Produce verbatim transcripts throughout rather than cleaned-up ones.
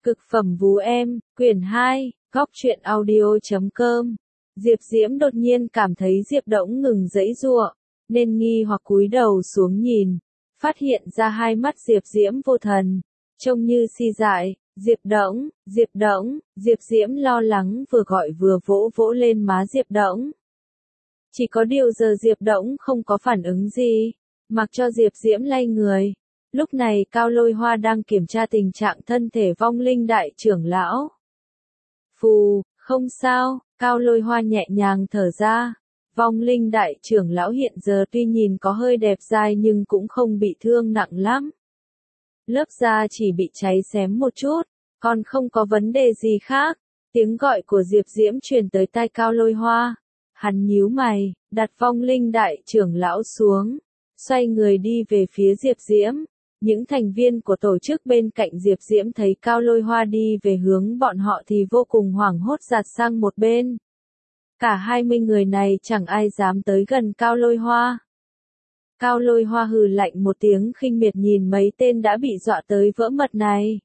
Cực phẩm vú em, quyển hai, góc truyện audio chấm com. Diệp Diễm đột nhiên cảm thấy Diệp Đỗng ngừng giãy giụa, nên nghi hoặc cúi đầu xuống nhìn, phát hiện ra hai mắt Diệp Diễm vô thần, trông như si dại. Diệp Đỗng, Diệp Đỗng, Diệp Diễm lo lắng vừa gọi vừa vỗ vỗ lên má Diệp Đỗng. Chỉ có điều giờ Diệp Đỗng không có phản ứng gì, mặc cho Diệp Diễm lay người. Lúc này Cao Lôi Hoa đang kiểm tra tình trạng thân thể vong linh đại trưởng lão. Phù, không sao, Cao Lôi Hoa nhẹ nhàng thở ra. Vong linh đại trưởng lão hiện giờ tuy nhìn có hơi đẹp dai nhưng cũng không bị thương nặng lắm. Lớp da chỉ bị cháy xém một chút, còn không có vấn đề gì khác. Tiếng gọi của Diệp Diễm truyền tới tai Cao Lôi Hoa. Hắn nhíu mày, đặt vong linh đại trưởng lão xuống, xoay người đi về phía Diệp Diễm. Những thành viên của tổ chức bên cạnh Diệp Diễm thấy Cao Lôi Hoa đi về hướng bọn họ thì vô cùng hoảng hốt giạt sang một bên. Cả hai mươi người này chẳng ai dám tới gần Cao Lôi Hoa. Cao Lôi Hoa hừ lạnh một tiếng khinh miệt nhìn mấy tên đã bị dọa tới vỡ mật này.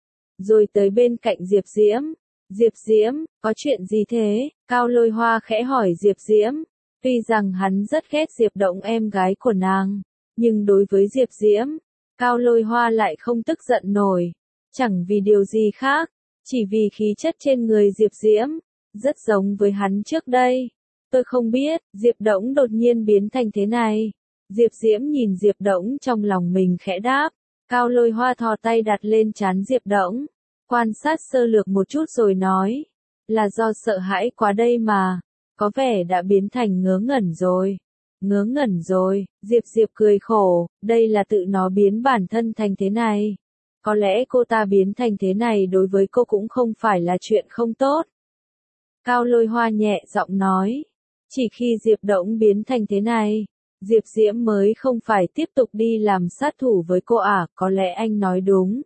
Rồi tới bên cạnh Diệp Diễm. Diệp Diễm, có chuyện gì thế? Cao Lôi Hoa khẽ hỏi Diệp Diễm. Tuy rằng hắn rất ghét Diệp Đỗng em gái của nàng, nhưng đối với Diệp Diễm, Cao Lôi Hoa lại không tức giận nổi. Chẳng vì điều gì khác, chỉ vì khí chất trên người Diệp Diễm rất giống với hắn trước đây. Tôi không biết, Diệp Đỗng đột nhiên biến thành thế này. Diệp Diễm nhìn Diệp Đỗng trong lòng mình khẽ đáp. Cao Lôi Hoa thò tay đặt lên trán Diệp Đỗng, quan sát sơ lược một chút rồi nói. Là do sợ hãi quá đây mà, có vẻ đã biến thành ngớ ngẩn rồi. Ngớ ngẩn rồi, Diệp Diệp cười khổ, đây là tự nó biến bản thân thành thế này. Có lẽ cô ta biến thành thế này đối với cô cũng không phải là chuyện không tốt. Cao Lôi Hoa nhẹ giọng nói, chỉ khi Diệp Đỗng biến thành thế này, Diệp Diễm mới không phải tiếp tục đi làm sát thủ với cô à, có lẽ anh nói đúng.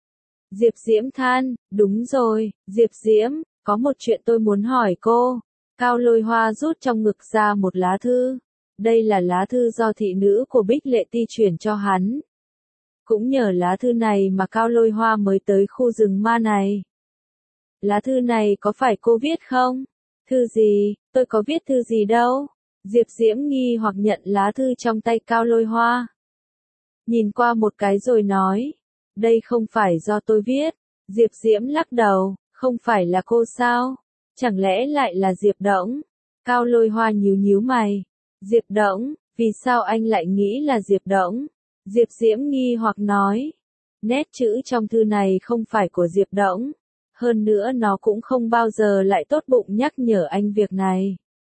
Diệp Diễm than, đúng rồi, Diệp Diễm, có một chuyện tôi muốn hỏi cô. Cao Lôi Hoa rút trong ngực ra một lá thư. Đây là lá thư do thị nữ của Bích Lệ Ti chuyển cho hắn. Cũng nhờ lá thư này mà Cao Lôi Hoa mới tới khu rừng ma này. Lá thư này có phải cô viết không? Thư gì? Tôi có viết thư gì đâu? Diệp Diễm nghi hoặc nhận lá thư trong tay Cao Lôi Hoa. Nhìn qua một cái rồi nói. Đây không phải do tôi viết. Diệp Diễm lắc đầu. Không phải là cô sao? Chẳng lẽ lại là Diệp Đỗng? Cao Lôi Hoa nhíu nhíu mày. Diệp Đỗng, vì sao anh lại nghĩ là Diệp Đỗng? Diệp Diễm nghi hoặc nói. Nét chữ trong thư này không phải của Diệp Đỗng. Hơn nữa nó cũng không bao giờ lại tốt bụng nhắc nhở anh việc này.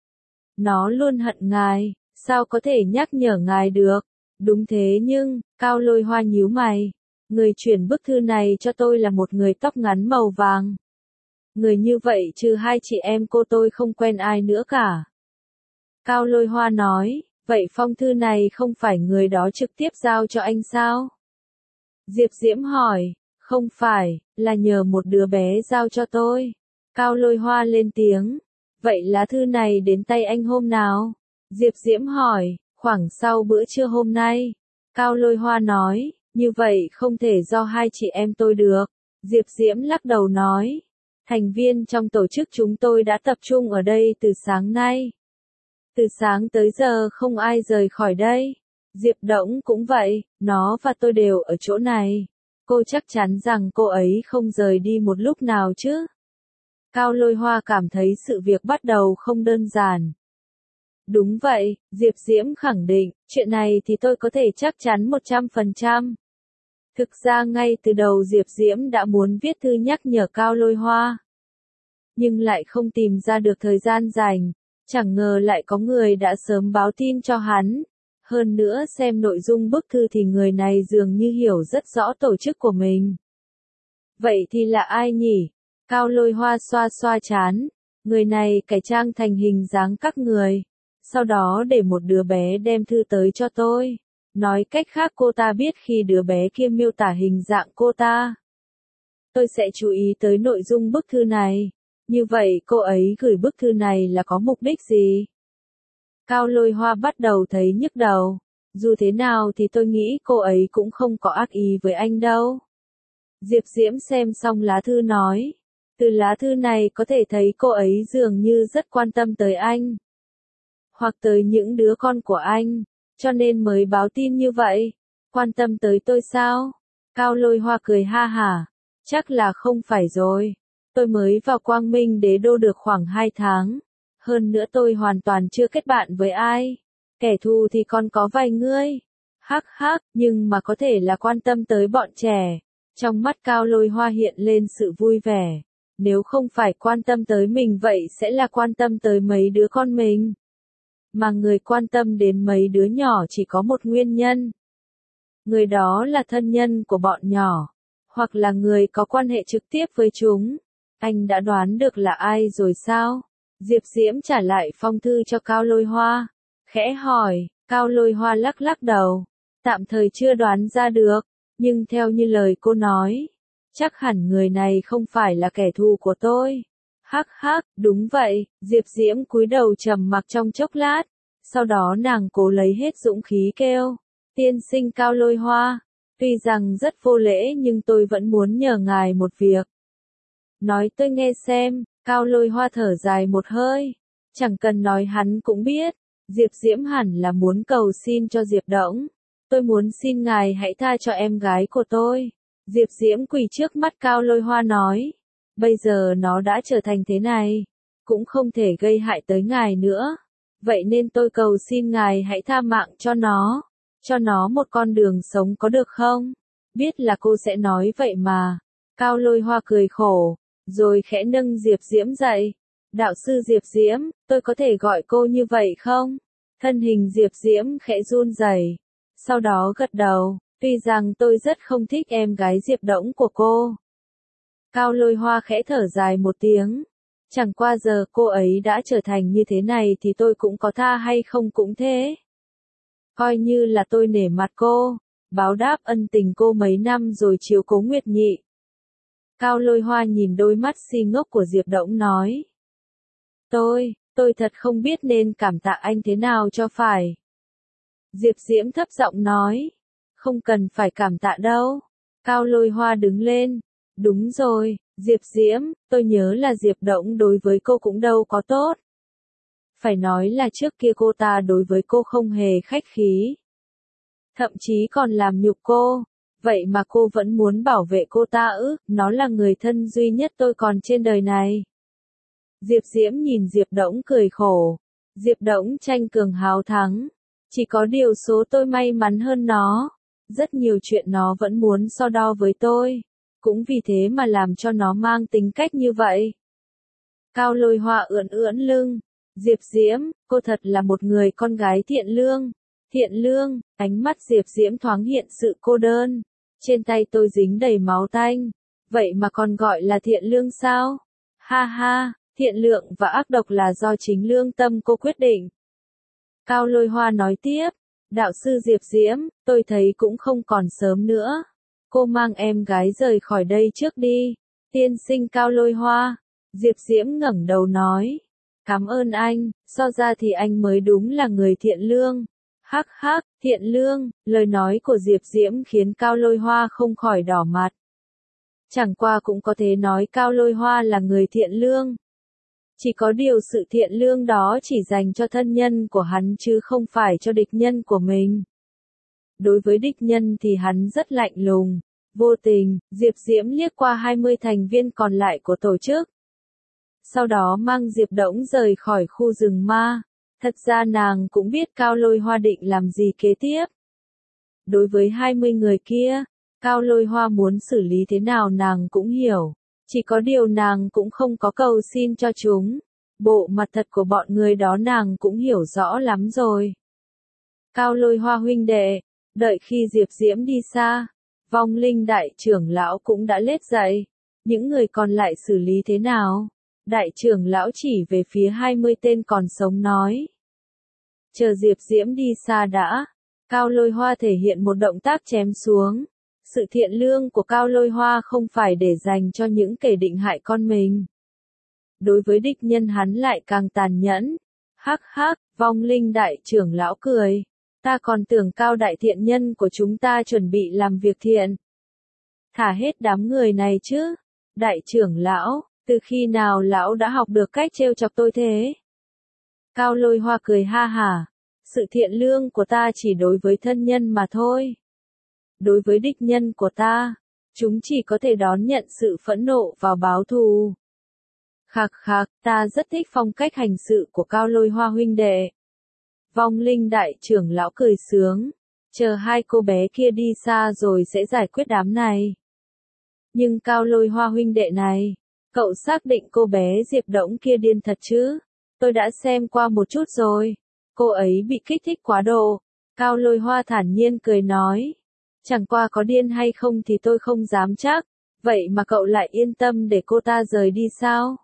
Nó luôn hận ngài, sao có thể nhắc nhở ngài được? Đúng thế nhưng, Cao Lôi Hoa nhíu mày. Người chuyển bức thư này cho tôi là một người tóc ngắn màu vàng. Người như vậy trừ hai chị em cô tôi không quen ai nữa cả. Cao Lôi Hoa nói, vậy phong thư này không phải người đó trực tiếp giao cho anh sao? Diệp Diễm hỏi, không phải, là nhờ một đứa bé giao cho tôi. Cao Lôi Hoa lên tiếng, vậy lá thư này đến tay anh hôm nào? Diệp Diễm hỏi, khoảng sau bữa trưa hôm nay. Cao Lôi Hoa nói, như vậy không thể do hai chị em tôi được. Diệp Diễm lắc đầu nói, thành viên trong tổ chức chúng tôi đã tập trung ở đây từ sáng nay. Từ sáng tới giờ không ai rời khỏi đây. Diệp Đỗng cũng vậy, nó và tôi đều ở chỗ này. Cô chắc chắn rằng cô ấy không rời đi một lúc nào chứ? Cao Lôi Hoa cảm thấy sự việc bắt đầu không đơn giản. Đúng vậy, Diệp Diễm khẳng định, chuyện này thì tôi có thể chắc chắn một trăm phần trăm. Thực ra ngay từ đầu Diệp Diễm đã muốn viết thư nhắc nhở Cao Lôi Hoa. Nhưng lại không tìm ra được thời gian rảnh. Chẳng ngờ lại có người đã sớm báo tin cho hắn. Hơn nữa xem nội dung bức thư thì người này dường như hiểu rất rõ tổ chức của mình. Vậy thì là ai nhỉ? Cao Lôi Hoa xoa xoa trán. Người này cải trang thành hình dáng các người. Sau đó để một đứa bé đem thư tới cho tôi. Nói cách khác cô ta biết khi đứa bé kia miêu tả hình dạng cô ta. Tôi sẽ chú ý tới nội dung bức thư này. Như vậy cô ấy gửi bức thư này là có mục đích gì? Cao Lôi Hoa bắt đầu thấy nhức đầu. Dù thế nào thì tôi nghĩ cô ấy cũng không có ác ý với anh đâu. Diệp Diễm xem xong lá thư nói. Từ lá thư này có thể thấy cô ấy dường như rất quan tâm tới anh. Hoặc tới những đứa con của anh. Cho nên mới báo tin như vậy. Quan tâm tới tôi sao? Cao Lôi Hoa cười ha hả. Chắc là không phải rồi. Tôi mới vào Quang Minh Đế Đô được khoảng hai tháng. Hơn nữa tôi hoàn toàn chưa kết bạn với ai. Kẻ thù thì còn có vài người. Hắc hắc, nhưng mà có thể là quan tâm tới bọn trẻ. Trong mắt Cao Lôi Hoa hiện lên sự vui vẻ. Nếu không phải quan tâm tới mình vậy sẽ là quan tâm tới mấy đứa con mình. Mà người quan tâm đến mấy đứa nhỏ chỉ có một nguyên nhân. Người đó là thân nhân của bọn nhỏ. Hoặc là người có quan hệ trực tiếp với chúng. Anh đã đoán được là ai rồi sao? Diệp Diễm trả lại phong thư cho Cao Lôi Hoa. Khẽ hỏi, Cao Lôi Hoa lắc lắc đầu. Tạm thời chưa đoán ra được. Nhưng theo như lời cô nói. Chắc hẳn người này không phải là kẻ thù của tôi. Hắc hắc, đúng vậy. Diệp Diễm cúi đầu trầm mặc trong chốc lát. Sau đó nàng cố lấy hết dũng khí kêu. Tiên sinh Cao Lôi Hoa. Tuy rằng rất vô lễ nhưng tôi vẫn muốn nhờ ngài một việc. Nói tôi nghe xem. Cao Lôi Hoa thở dài một hơi. Chẳng cần nói hắn cũng biết. Diệp Diễm hẳn là muốn cầu xin cho Diệp Đỗng. Tôi muốn xin ngài hãy tha cho em gái của tôi. Diệp Diễm quỳ trước mắt Cao Lôi Hoa nói. Bây giờ nó đã trở thành thế này. Cũng không thể gây hại tới ngài nữa. Vậy nên tôi cầu xin ngài hãy tha mạng cho nó. Cho nó một con đường sống có được không? Biết là cô sẽ nói vậy mà. Cao Lôi Hoa cười khổ. Rồi khẽ nâng Diệp Diễm dậy. Đạo sư Diệp Diễm, tôi có thể gọi cô như vậy không? Thân hình Diệp Diễm khẽ run rẩy. Sau đó gật đầu. Tuy rằng tôi rất không thích em gái Diệp Đỗng của cô. Cao Lôi Hoa khẽ thở dài một tiếng. Chẳng qua giờ cô ấy đã trở thành như thế này thì tôi cũng có tha hay không cũng thế. Coi như là tôi nể mặt cô. Báo đáp ân tình cô mấy năm rồi chiếu cố Nguyệt Nhị. Cao Lôi Hoa nhìn đôi mắt si ngốc của Diệp Đỗng nói. Tôi, tôi thật không biết nên cảm tạ anh thế nào cho phải. Diệp Diễm thấp giọng nói. Không cần phải cảm tạ đâu. Cao Lôi Hoa đứng lên. Đúng rồi, Diệp Diễm, tôi nhớ là Diệp Đỗng đối với cô cũng đâu có tốt. Phải nói là trước kia cô ta đối với cô không hề khách khí. Thậm chí còn làm nhục cô. Vậy mà cô vẫn muốn bảo vệ cô ta ư, nó là người thân duy nhất tôi còn trên đời này. Diệp Diễm nhìn Diệp Đỗng cười khổ. Diệp Đỗng tranh cường hào thắng. Chỉ có điều số tôi may mắn hơn nó. Rất nhiều chuyện nó vẫn muốn so đo với tôi. Cũng vì thế mà làm cho nó mang tính cách như vậy. Cao Lôi Hoa ưỡn ưỡn lưng. Diệp Diễm, cô thật là một người con gái thiện lương. Thiện lương, ánh mắt Diệp Diễm thoáng hiện sự cô đơn. Trên tay tôi dính đầy máu tanh. Vậy mà còn gọi là thiện lương sao? Ha ha, thiện lượng và ác độc là do chính lương tâm cô quyết định. Cao Lôi Hoa nói tiếp. Đạo sư Diệp Diễm, tôi thấy cũng không còn sớm nữa. Cô mang em gái rời khỏi đây trước đi. Tiên sinh Cao Lôi Hoa. Diệp Diễm ngẩng đầu nói. Cảm ơn anh, so ra thì anh mới đúng là người thiện lương. Hắc hắc, thiện lương, lời nói của Diệp Diễm khiến Cao Lôi Hoa không khỏi đỏ mặt. Chẳng qua cũng có thể nói Cao Lôi Hoa là người thiện lương. Chỉ có điều sự thiện lương đó chỉ dành cho thân nhân của hắn chứ không phải cho địch nhân của mình. Đối với địch nhân thì hắn rất lạnh lùng. Vô tình, Diệp Diễm liếc qua hai mươi thành viên còn lại của tổ chức. Sau đó mang Diệp Đỗng rời khỏi khu rừng ma. Thật ra nàng cũng biết Cao Lôi Hoa định làm gì kế tiếp. Đối với hai mươi người kia, Cao Lôi Hoa muốn xử lý thế nào nàng cũng hiểu. Chỉ có điều nàng cũng không có cầu xin cho chúng. Bộ mặt thật của bọn người đó nàng cũng hiểu rõ lắm rồi. Cao Lôi Hoa huynh đệ, đợi khi Diệp Diễm đi xa, Vong Linh đại trưởng lão cũng đã lết dậy. Những người còn lại xử lý thế nào? Đại trưởng lão chỉ về phía hai mươi tên còn sống nói. Chờ Diệp Diễm đi xa đã. Cao Lôi Hoa thể hiện một động tác chém xuống. Sự thiện lương của Cao Lôi Hoa không phải để dành cho những kẻ định hại con mình. Đối với địch nhân hắn lại càng tàn nhẫn. Hắc hắc, Vong Linh đại trưởng lão cười. Ta còn tưởng Cao đại thiện nhân của chúng ta chuẩn bị làm việc thiện. Thả hết đám người này chứ. Đại trưởng lão, từ khi nào lão đã học được cách trêu chọc tôi thế? Cao Lôi Hoa cười ha hả. Sự thiện lương của ta chỉ đối với thân nhân mà thôi. Đối với địch nhân của ta, chúng chỉ có thể đón nhận sự phẫn nộ và báo thù. Khạc khạc, ta rất thích phong cách hành sự của Cao Lôi Hoa huynh đệ. Vong linh đại trưởng lão cười sướng. Chờ hai cô bé kia đi xa rồi sẽ giải quyết đám này. Nhưng Cao Lôi Hoa huynh đệ này, cậu xác định cô bé Diệp Đỗng kia điên thật chứ? Tôi đã xem qua một chút rồi. Cô ấy bị kích thích quá độ. Cao Lôi Hoa thản nhiên cười nói. Chẳng qua có điên hay không thì tôi không dám chắc. Vậy mà cậu lại yên tâm để cô ta rời đi sao?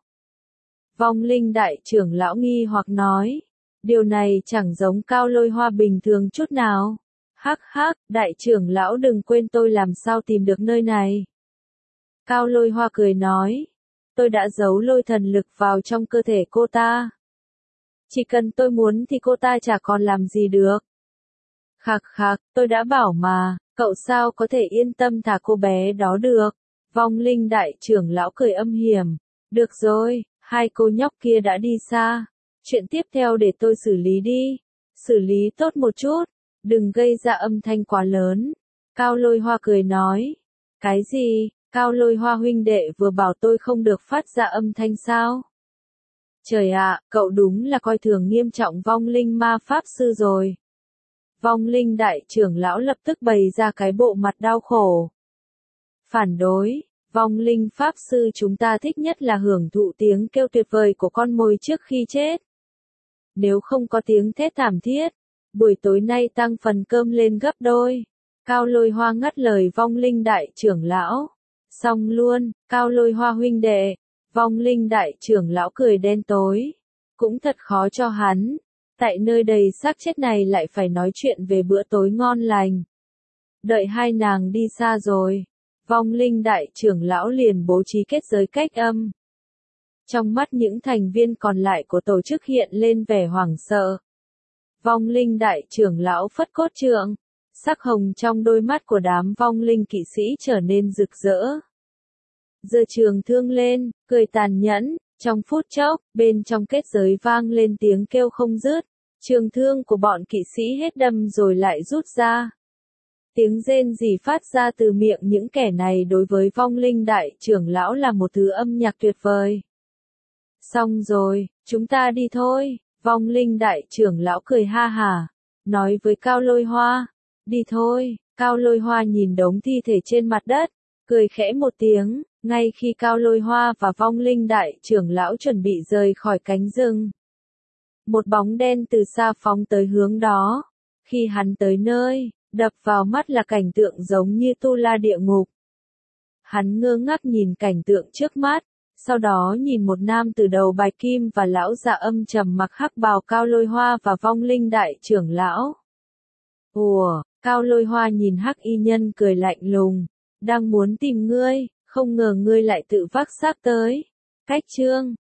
Vong linh đại trưởng lão nghi hoặc nói. Điều này chẳng giống Cao Lôi Hoa bình thường chút nào. Hắc hắc, đại trưởng lão đừng quên tôi làm sao tìm được nơi này. Cao Lôi Hoa cười nói. Tôi đã giấu lôi thần lực vào trong cơ thể cô ta. Chỉ cần tôi muốn thì cô ta chả còn làm gì được. Khạc khạc, tôi đã bảo mà, cậu sao có thể yên tâm thả cô bé đó được. Vong linh đại trưởng lão cười âm hiểm. Được rồi, hai cô nhóc kia đã đi xa. Chuyện tiếp theo để tôi xử lý đi. Xử lý tốt một chút. Đừng gây ra âm thanh quá lớn. Cao Lôi Hoa cười nói. Cái gì? Cao Lôi Hoa huynh đệ vừa bảo tôi không được phát ra âm thanh sao? Trời ạ, cậu đúng là coi thường nghiêm trọng vong linh ma pháp sư rồi. Vong linh đại trưởng lão lập tức bày ra cái bộ mặt đau khổ. Phản đối, vong linh pháp sư chúng ta thích nhất là hưởng thụ tiếng kêu tuyệt vời của con mồi trước khi chết. Nếu không có tiếng thét thảm thiết, buổi tối nay tăng phần cơm lên gấp đôi. Cao Lôi Hoa ngắt lời vong linh đại trưởng lão. Xong luôn, Cao Lôi Hoa huynh đệ. Vong linh đại trưởng lão cười đen tối. Cũng thật khó cho hắn. Tại nơi đầy xác chết này lại phải nói chuyện về bữa tối ngon lành. Đợi hai nàng đi xa rồi. Vong linh đại trưởng lão liền bố trí kết giới cách âm. Trong mắt những thành viên còn lại của tổ chức hiện lên vẻ hoảng sợ. Vong linh đại trưởng lão phất cốt trượng. Sắc hồng trong đôi mắt của đám vong linh kỵ sĩ trở nên rực rỡ. Giơ trường thương lên, cười tàn nhẫn, trong phút chốc, bên trong kết giới vang lên tiếng kêu không dứt. Trường thương của bọn kỵ sĩ hết đâm rồi lại rút ra. Tiếng rên rỉ phát ra từ miệng những kẻ này đối với vong linh đại trưởng lão là một thứ âm nhạc tuyệt vời. Xong rồi, chúng ta đi thôi. Vong linh đại trưởng lão cười ha hả, nói với Cao Lôi Hoa. Đi thôi. Cao Lôi Hoa nhìn đống thi thể trên mặt đất, cười khẽ một tiếng. Ngay khi Cao Lôi Hoa và vong linh đại trưởng lão chuẩn bị rời khỏi cánh rừng, một bóng đen từ xa phóng tới hướng đó. Khi hắn tới nơi, đập vào mắt là cảnh tượng giống như tu la địa ngục. Hắn ngơ ngác nhìn cảnh tượng trước mắt, sau đó nhìn một nam từ đầu bạch kim và lão già âm trầm mặc hắc bào Cao Lôi Hoa và vong linh đại trưởng lão. Ủa, Cao Lôi Hoa nhìn hắc y nhân cười lạnh lùng. Đang muốn tìm ngươi, không ngờ ngươi lại tự vác xác tới. Cách chương